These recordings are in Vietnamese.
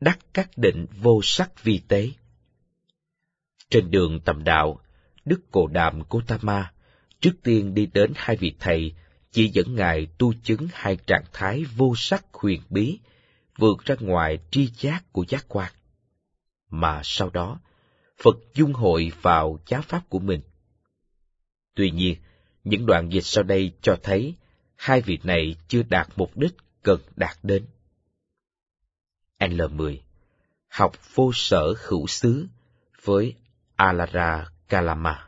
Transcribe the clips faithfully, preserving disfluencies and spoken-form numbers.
đắc các định vô sắc vi tế. Trên đường tầm đạo, Đức Cồ Đàm Gotama trước tiên đi đến hai vị thầy chỉ dẫn Ngài tu chứng hai trạng thái vô sắc huyền bí, vượt ra ngoài tri giác của giác quan. Mà sau đó, Phật dung hội vào giáo pháp của mình. Tuy nhiên, những đoạn dịch sau đây cho thấy hai vị này chưa đạt mục đích cần đạt đến. L mười. Học vô sở hữu xứ với Alara Kalama.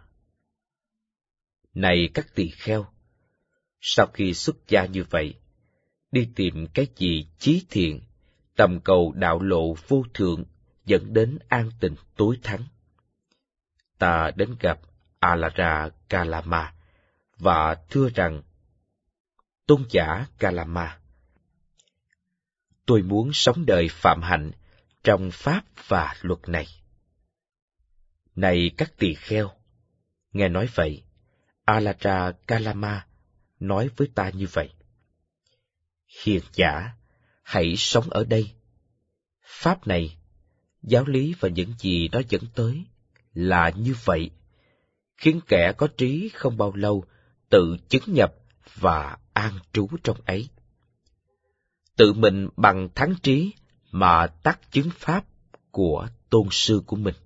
Này các tỳ kheo, sau khi xuất gia như vậy, đi tìm cái gì chí thiện, tầm cầu đạo lộ vô thượng dẫn đến an tịnh tối thắng. Ta đến gặp Alara Kalama và thưa rằng: Tôn giả Kalama, tôi muốn sống đời phạm hạnh trong pháp và luật này. Này các tỳ kheo, nghe nói vậy, Alara Kalama nói với ta như vậy: Hiền giả, hãy sống ở đây. Pháp này, giáo lý và những gì nó dẫn tới là như vậy, khiến kẻ có trí không bao lâu tự chứng nhập và an trú trong ấy. Tự mình bằng thắng trí mà tác chứng pháp của tôn sư của mình.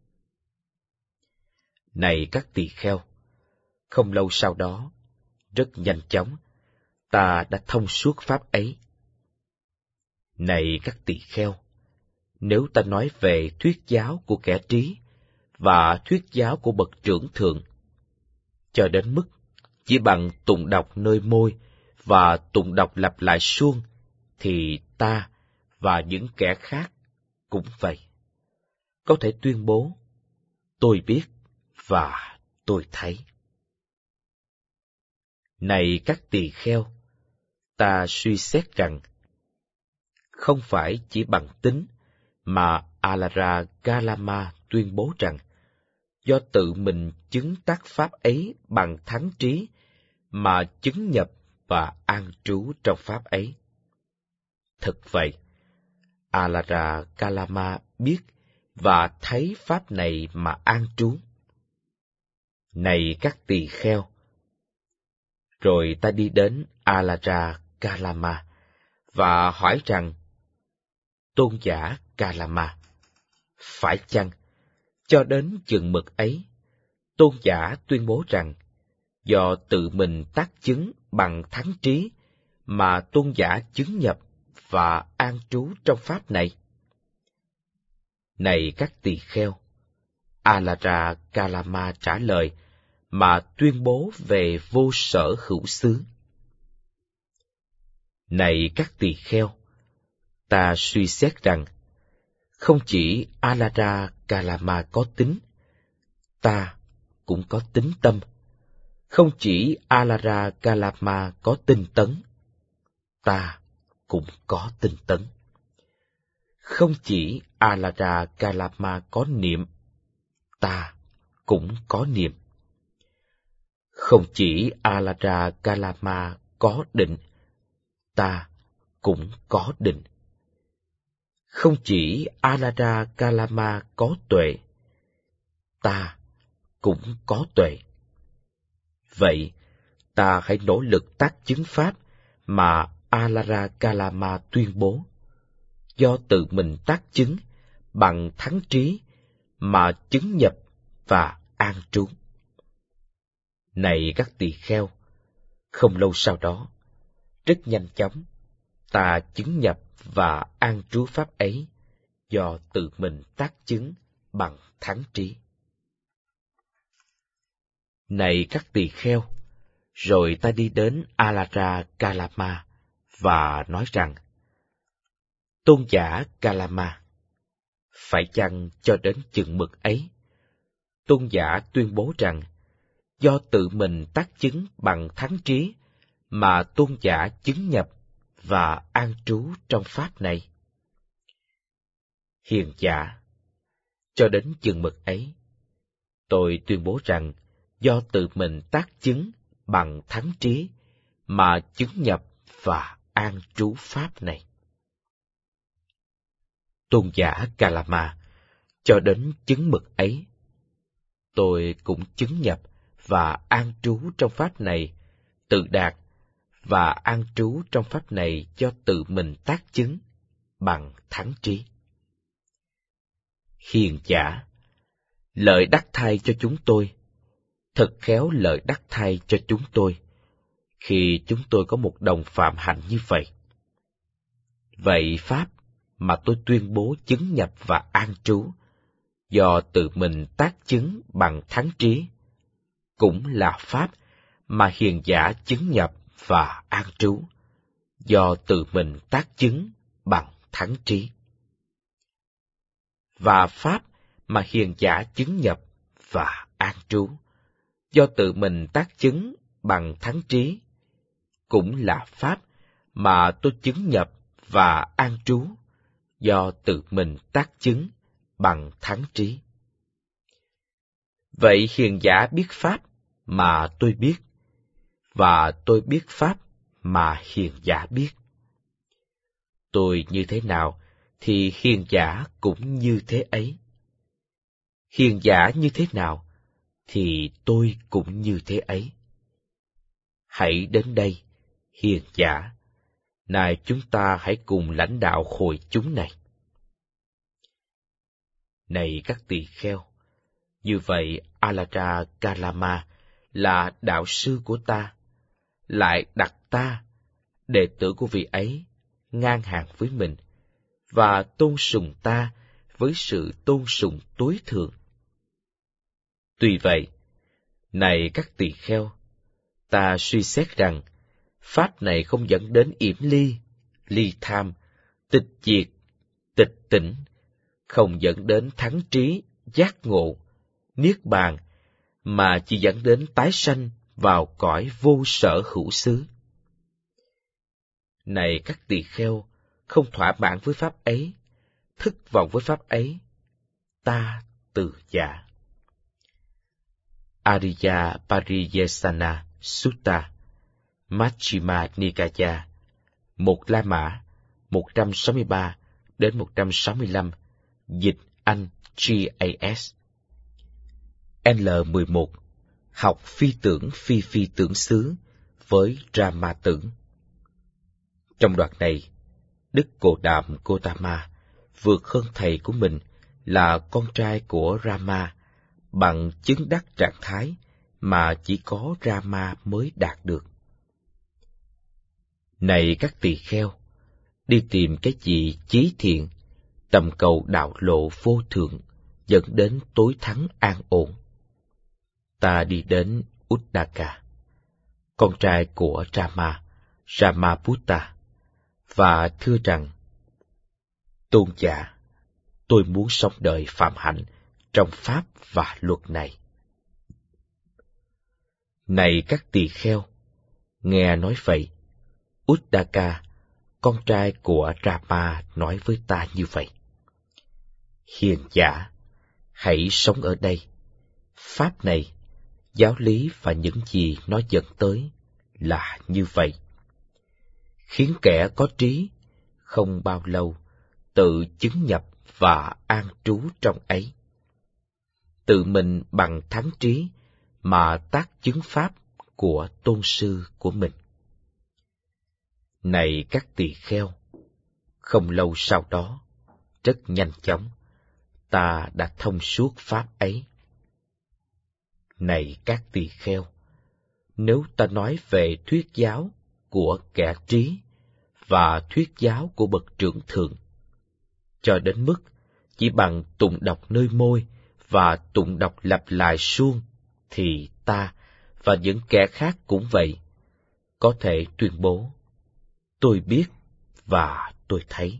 Này các tỳ kheo, không lâu sau đó, rất nhanh chóng, ta đã thông suốt pháp ấy. Này các tỳ kheo, nếu ta nói về thuyết giáo của kẻ trí và thuyết giáo của bậc trưởng thượng, cho đến mức chỉ bằng tụng đọc nơi môi và tụng đọc lặp lại suông, thì ta và những kẻ khác cũng vậy. Có thể tuyên bố, tôi biết và tôi thấy. Này các tỳ kheo, ta suy xét rằng, không phải chỉ bằng tính mà Alara Kalama tuyên bố rằng, do tự mình chứng tác pháp ấy bằng thắng trí mà chứng nhập và an trú trong pháp ấy. Thực vậy, Alara Kalama biết và thấy pháp này mà an trú. Này các tỳ kheo, rồi ta đi đến Alara Kalama và hỏi rằng: Tôn giả Kalama, phải chăng cho đến chừng mực ấy, tôn giả tuyên bố rằng do tự mình tác chứng bằng thắng trí mà tôn giả chứng nhập và an trú trong pháp này? Này các tỳ kheo, Alara Kalama trả lời mà tuyên bố về vô sở hữu xứ. Này các tỳ kheo, ta suy xét rằng, không chỉ Alara Kalama có tính, ta cũng có tính tâm. Không chỉ Alara Kalama có tinh tấn, ta cũng có tinh tấn. Không chỉ Alara Kalama có niệm, ta cũng có niệm. Không chỉ Alara Kalama có định, ta cũng có định. Không chỉ Alara Kalama có tuệ, ta cũng có tuệ. Vậy, ta hãy nỗ lực tác chứng pháp mà Alara Kalama tuyên bố, do tự mình tác chứng bằng thắng trí mà chứng nhập và an trú. Này các tỳ kheo, không lâu sau đó, rất nhanh chóng, ta chứng nhập và an trú pháp ấy do tự mình tác chứng bằng thắng trí. Này các tỳ kheo, rồi ta đi đến Alara Kalama và nói rằng: Tôn giả Kalama, phải chăng cho đến chừng mực ấy, tôn giả tuyên bố rằng do tự mình tác chứng bằng thắng trí mà tôn giả chứng nhập và an trú trong pháp này? Hiền giả, cho đến chừng mực ấy, tôi tuyên bố rằng do tự mình tác chứng bằng thắng trí mà chứng nhập và an trú pháp này. tôn giả Kalama, cho đến chứng mực ấy. Tôi cũng chứng nhập và an trú trong pháp này tự đạt, và an trú trong pháp này do tự mình tác chứng bằng thắng trí. Hiền giả, lợi đắc thay cho chúng tôi, thật khéo lợi đắc thay cho chúng tôi, khi chúng tôi có một đồng phạm hạnh như vậy. Vậy pháp mà tôi tuyên bố chứng nhập và an trú, do tự mình tác chứng bằng thắng trí, cũng là pháp mà hiền giả chứng nhập và an trú, do tự mình tác chứng bằng thắng trí. Và pháp mà hiền giả chứng nhập và an trú, do tự mình tác chứng bằng thắng trí, cũng là pháp mà tôi chứng nhập và an trú, do tự mình tác chứng bằng thắng trí. Vậy hiền giả biết pháp mà tôi biết, và tôi biết pháp mà hiền giả biết. Tôi như thế nào thì hiền giả cũng như thế ấy. Hiền giả như thế nào thì tôi cũng như thế ấy. Hãy đến đây, hiền giả, này chúng ta hãy cùng lãnh đạo hội chúng này. Này các tỳ kheo, như vậy Aladra Kalama là đạo sư của ta, lại đặt ta, đệ tử của vị ấy, ngang hàng với mình, và tôn sùng ta với sự tôn sùng tối thượng. Tuy vậy, này các tỳ kheo, ta suy xét rằng, pháp này không dẫn đến yểm ly, ly tham, tịch diệt, tịch tỉnh, không dẫn đến thắng trí, giác ngộ, niết bàn, mà chỉ dẫn đến tái sanh vào cõi vô sở hữu xứ. Này các tỳ kheo, không thỏa mãn với pháp ấy, thất vọng với pháp ấy, ta từ giả. Ariya Pariyesana Sutta, Majjhima Nikaya, một La Mã, một trăm sáu mươi ba đến một trăm sáu mươi lăm, dịch Anh G A S. L mười một. Học phi tưởng phi phi tưởng xứ với Rama tưởng. Trong đoạn này, Đức Cồ Đàm Gotama vượt hơn thầy của mình là con trai của Rama bằng chứng đắc trạng thái mà chỉ có Rama mới đạt được. Này các tỳ kheo, đi tìm cái gì chí thiện, tầm cầu đạo lộ vô thượng, dẫn đến tối thắng an ổn. Ta đi đến Uddaka, con trai của Rama, Ramaputta, và thưa rằng, tôn giả, tôi muốn sống đời phạm hạnh trong pháp và luật này. Này các tỳ kheo, nghe nói vậy, Uddaka, con trai của Rama nói với ta như vậy. Hiền giả, hãy sống ở đây. Pháp này, giáo lý và những gì nó dẫn tới là như vậy. Khiến kẻ có trí, không bao lâu, tự chứng nhập và an trú trong ấy. Tự mình bằng thắng trí mà tác chứng pháp của tôn sư của mình. Này các tỳ kheo, không lâu sau đó, rất nhanh chóng, ta đã thông suốt pháp ấy. Này các tỳ kheo, nếu ta nói về thuyết giáo của kẻ trí và thuyết giáo của bậc trưởng thượng, cho đến mức chỉ bằng tụng đọc nơi môi và tụng đọc lặp lại suông, thì ta và những kẻ khác cũng vậy, có thể tuyên bố, tôi biết và tôi thấy.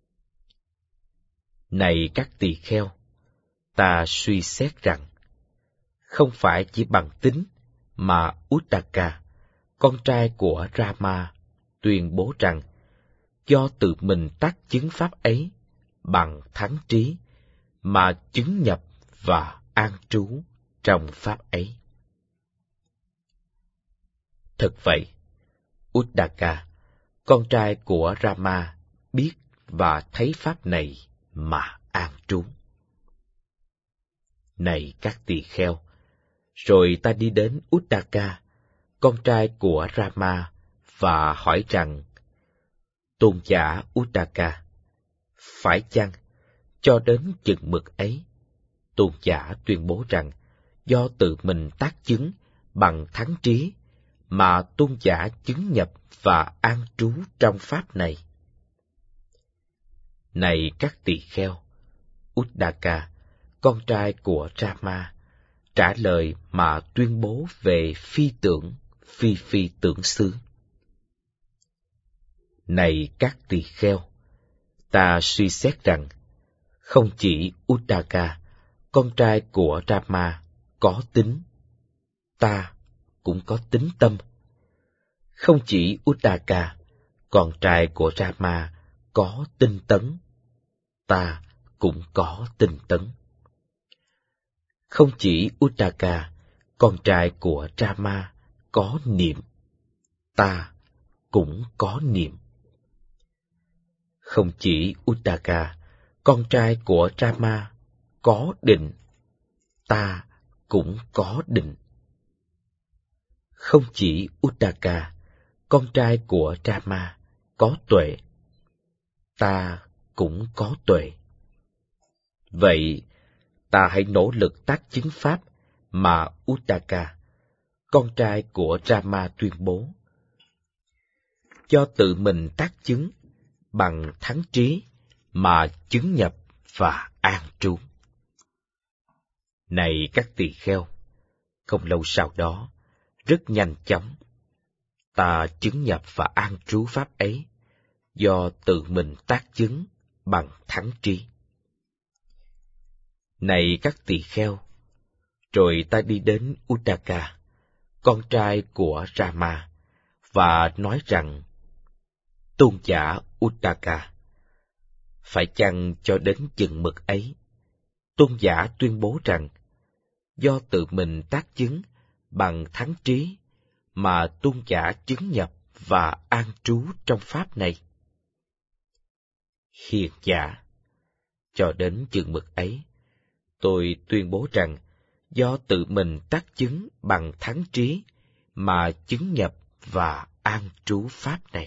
Này các tỳ kheo, ta suy xét rằng, không phải chỉ bằng tính mà Uddaka, con trai của Rama, tuyên bố rằng, do tự mình tác chứng pháp ấy bằng thắng trí, mà chứng nhập và an trú trong pháp ấy. Thật vậy, Uddaka, con trai của Rama, biết và thấy pháp này mà an trú. Này các tỳ kheo, rồi ta đi đến Uddaka, con trai của Rama, và hỏi rằng: Tôn giả Uddaka, phải chăng cho đến chừng mực ấy? Tôn giả tuyên bố rằng do tự mình tác chứng bằng thắng trí mà tôn giả chứng nhập và an trú trong pháp này. Này các tỳ kheo, Uddaka, con trai của Rama, trả lời mà tuyên bố về phi tưởng, phi phi tưởng xứ. Này các tỳ kheo, ta suy xét rằng không chỉ Uddaka, con trai của Rama, có tính, ta cũng có tính tâm. Không chỉ Uddaka, con trai của Rama, có tinh tấn, ta cũng có tinh tấn. Không chỉ Uddaka, con trai của Rama, có niệm, ta cũng có niệm. Không chỉ Uddaka, con trai của Rama, có định, ta cũng có định. Không chỉ Uddaka, con trai của Rama, có tuệ, ta cũng có tuệ. Vậy, ta hãy nỗ lực tác chứng pháp mà Uddaka, con trai của Rama tuyên bố. Do tự mình tác chứng bằng thắng trí mà chứng nhập và an trú. Này các tỳ kheo, không lâu sau đó, rất nhanh chóng, ta chứng nhập và an trú pháp ấy do tự mình tác chứng bằng thắng trí. Này các tỳ kheo, rồi ta đi đến Uddaka, con trai của Rama, và nói rằng: Tôn giả Uddaka, phải chăng cho đến chừng mực ấy? Tôn giả tuyên bố rằng do tự mình tác chứng bằng thắng trí mà tôn giả chứng nhập và an trú trong pháp này. Hiền giả, cho đến chừng mực ấy, tôi tuyên bố rằng do tự mình tác chứng bằng thắng trí mà chứng nhập và an trú pháp này.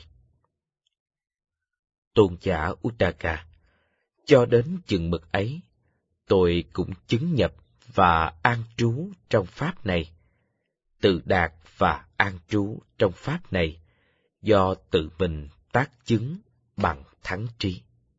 Tôn giả Uddaka, cho đến chừng mực ấy, tôi cũng chứng nhập và an trú trong pháp này, tự đạt và an trú trong pháp này, do tự mình tác chứng bằng thắng trí.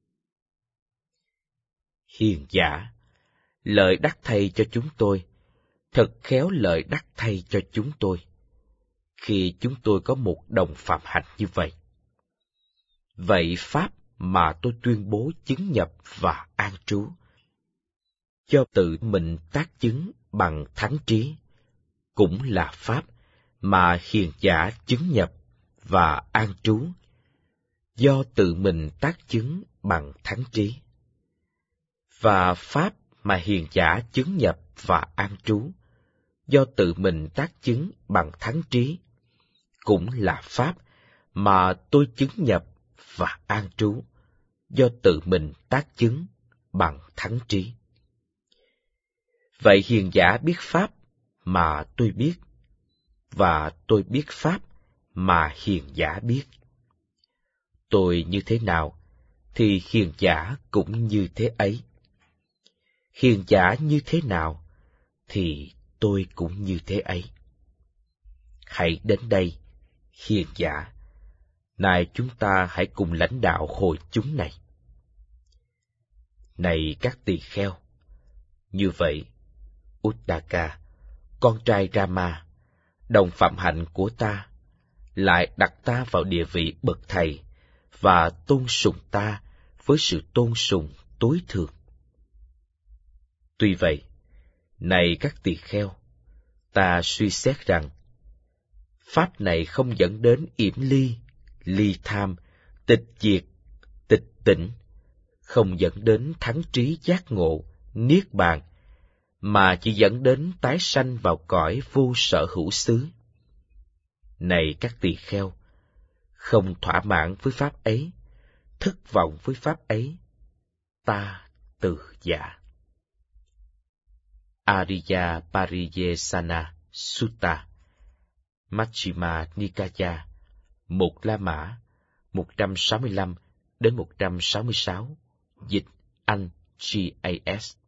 Hiền giả, lời đắc thầy cho chúng tôi, thật khéo lời đắc thầy cho chúng tôi, khi chúng tôi có một đồng phạm hạnh như vậy. Vậy pháp mà tôi tuyên bố chứng nhập và an trú, do tự mình tác chứng bằng thắng trí, cũng là pháp mà hiền giả chứng nhập và an trú, do tự mình tác chứng bằng thắng trí. Và pháp mà hiền giả chứng nhập và an trú, do tự mình tác chứng bằng thắng trí, cũng là pháp mà tôi chứng nhập và an trú, do tự mình tác chứng bằng thắng trí. Vậy hiền giả biết pháp mà tôi biết, và tôi biết pháp mà hiền giả biết. Tôi như thế nào, thì hiền giả cũng như thế ấy. Hiền giả như thế nào, thì tôi cũng như thế ấy. Hãy đến đây, hiền giả. Này chúng ta hãy cùng lãnh đạo hội chúng này. Này các tỳ kheo, như vậy, Uddaka, con trai Rama, đồng phạm hạnh của ta, lại đặt ta vào địa vị bậc thầy và tôn sùng ta với sự tôn sùng tối thượng. Tuy vậy, này các tỳ kheo, ta suy xét rằng pháp này không dẫn đến yểm ly, ly tham, tịch diệt, tịch tỉnh, không dẫn đến thắng trí giác ngộ, niết bàn, mà chỉ dẫn đến tái sanh vào cõi vô sở hữu xứ. Này các tỳ kheo, không thỏa mãn với pháp ấy, thất vọng với pháp ấy, ta từ giả. Ariya Pariyesana Sutta, Majjhima Nikaya, một La Mã, một trăm sáu mươi lăm đến một trăm sáu mươi sáu, dịch Anh G A S.